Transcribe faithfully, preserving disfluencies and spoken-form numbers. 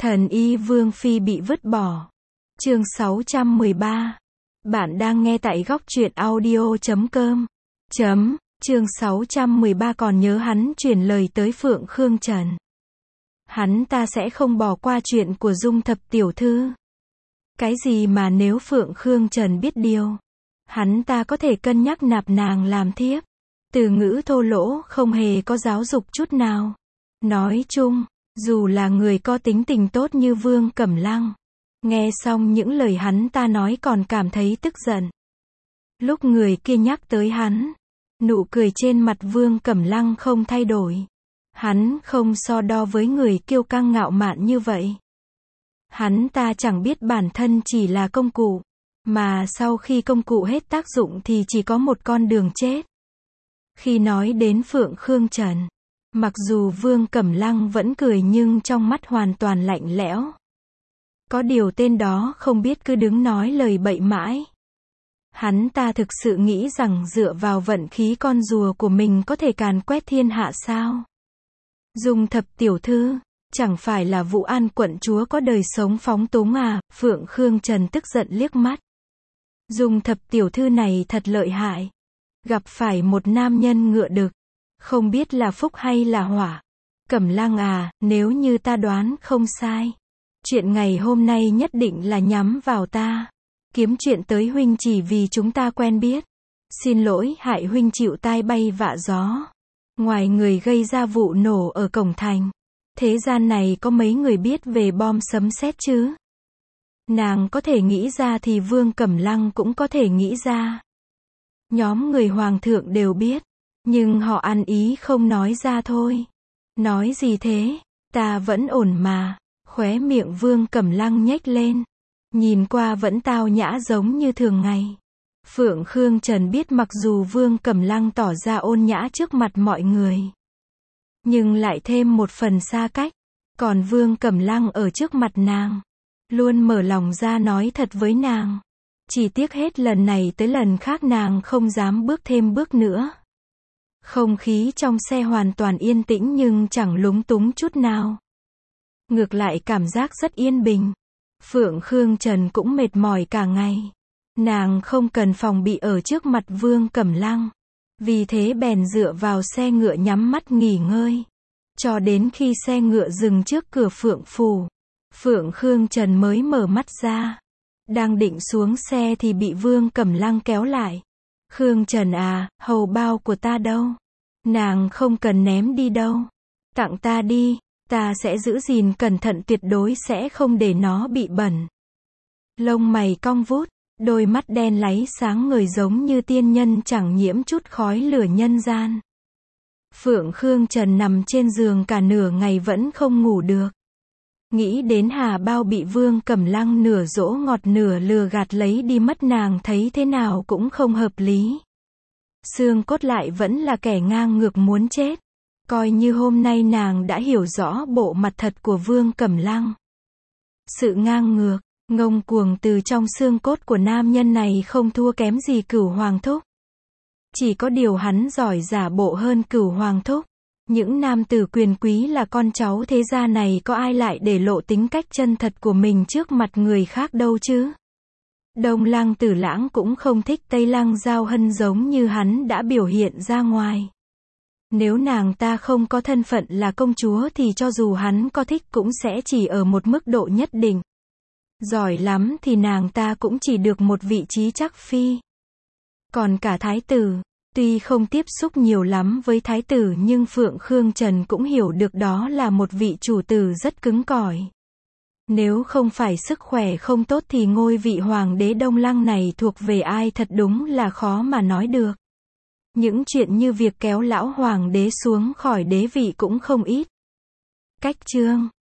Thần y Vương Phi bị vứt bỏ. Chương sáu trăm mười ba. Bạn đang nghe tại góc truyện audio chấm com. Chấm, chương sáu trăm mười ba còn nhớ hắn truyền lời tới Phượng Khương Trần. Hắn ta sẽ không bỏ qua chuyện của Dung Thập tiểu thư. Cái gì mà nếu Phượng Khương Trần biết điều, hắn ta có thể cân nhắc nạp nàng làm thiếp. Từ ngữ thô lỗ không hề có giáo dục chút nào. Nói chung, dù là người có tính tình tốt như Vương Cẩm Lăng, nghe xong những lời hắn ta nói còn cảm thấy tức giận. Lúc người kia nhắc tới hắn, nụ cười trên mặt Vương Cẩm Lăng không thay đổi. Hắn không so đo với người kiêu căng ngạo mạn như vậy. Hắn ta chẳng biết bản thân chỉ là công cụ, mà sau khi công cụ hết tác dụng thì chỉ có một con đường chết. Khi nói đến Phượng Khương Trần, mặc dù Vương Cẩm Lăng vẫn cười nhưng trong mắt hoàn toàn lạnh lẽo. Có điều tên đó không biết cứ đứng nói lời bậy mãi. Hắn ta thực sự nghĩ rằng dựa vào vận khí con rùa của mình có thể càn quét thiên hạ sao? Dung Thập tiểu thư, chẳng phải là Vũ An quận chúa có đời sống phóng túng à? Phượng Khương Trần tức giận liếc mắt. Dung Thập tiểu thư này thật lợi hại. Gặp phải một nam nhân ngựa đực, không biết là phúc hay là hỏa. Cẩm Lăng à, nếu như ta đoán không sai, chuyện ngày hôm nay nhất định là nhắm vào ta. Kiếm chuyện tới huynh chỉ vì chúng ta quen biết. Xin lỗi hại huynh chịu tai bay vạ gió. Ngoài người gây ra vụ nổ ở cổng thành, thế gian này có mấy người biết về bom sấm sét chứ? Nàng có thể nghĩ ra thì Vương Cẩm Lăng cũng có thể nghĩ ra. Nhóm người hoàng thượng đều biết, nhưng họ ăn ý không nói ra thôi. Nói gì thế? Ta vẫn ổn mà. Khóe miệng Vương Cẩm Lăng nhếch lên, nhìn qua vẫn tao nhã giống như thường ngày. Phượng Khương Trần biết mặc dù Vương Cẩm Lăng tỏ ra ôn nhã trước mặt mọi người, nhưng lại thêm một phần xa cách. Còn Vương Cẩm Lăng ở trước mặt nàng, luôn mở lòng ra nói thật với nàng. Chỉ tiếc hết lần này tới lần khác nàng không dám bước thêm bước nữa. Không khí trong xe hoàn toàn yên tĩnh nhưng chẳng lúng túng chút nào. Ngược lại cảm giác rất yên bình. Phượng Khương Trần cũng mệt mỏi cả ngày. Nàng không cần phòng bị ở trước mặt Vương Cẩm Lăng. Vì thế bèn dựa vào xe ngựa nhắm mắt nghỉ ngơi. Cho đến khi xe ngựa dừng trước cửa Phượng Phủ, Phượng Khương Trần mới mở mắt ra. Đang định xuống xe thì bị Vương Cẩm Lăng kéo lại. Khương Trần à, hầu bao của ta đâu? Nàng không cần ném đi đâu. Tặng ta đi, ta sẽ giữ gìn cẩn thận tuyệt đối sẽ không để nó bị bẩn. Lông mày cong vút, đôi mắt đen láy sáng ngời giống như tiên nhân chẳng nhiễm chút khói lửa nhân gian. Phượng Khương Trần nằm trên giường cả nửa ngày vẫn không ngủ được. Nghĩ đến hà bao bị Vương Cẩm Lăng nửa dỗ ngọt nửa lừa gạt lấy đi mất nàng thấy thế nào cũng không hợp lý. Xương cốt lại vẫn là kẻ ngang ngược muốn chết. Coi như hôm nay nàng đã hiểu rõ bộ mặt thật của Vương Cẩm Lăng. Sự ngang ngược, ngông cuồng từ trong xương cốt của nam nhân này không thua kém gì Cửu Hoàng Thúc. Chỉ có điều hắn giỏi giả bộ hơn Cửu Hoàng Thúc. Những nam tử quyền quý là con cháu thế gia này có ai lại để lộ tính cách chân thật của mình trước mặt người khác đâu chứ. Đông Lăng Tử Lãng cũng không thích Tây Lăng Giao Hân giống như hắn đã biểu hiện ra ngoài. Nếu nàng ta không có thân phận là công chúa thì cho dù hắn có thích cũng sẽ chỉ ở một mức độ nhất định. Giỏi lắm thì nàng ta cũng chỉ được một vị trí chắc phi. Còn cả thái tử, tuy không tiếp xúc nhiều lắm với thái tử nhưng Phượng Khương Trần cũng hiểu được đó là một vị chủ tử rất cứng cỏi. Nếu không phải sức khỏe không tốt thì ngôi vị hoàng đế Đông Lăng này thuộc về ai thật đúng là khó mà nói được. Những chuyện như việc kéo lão hoàng đế xuống khỏi đế vị cũng không ít. Cách chương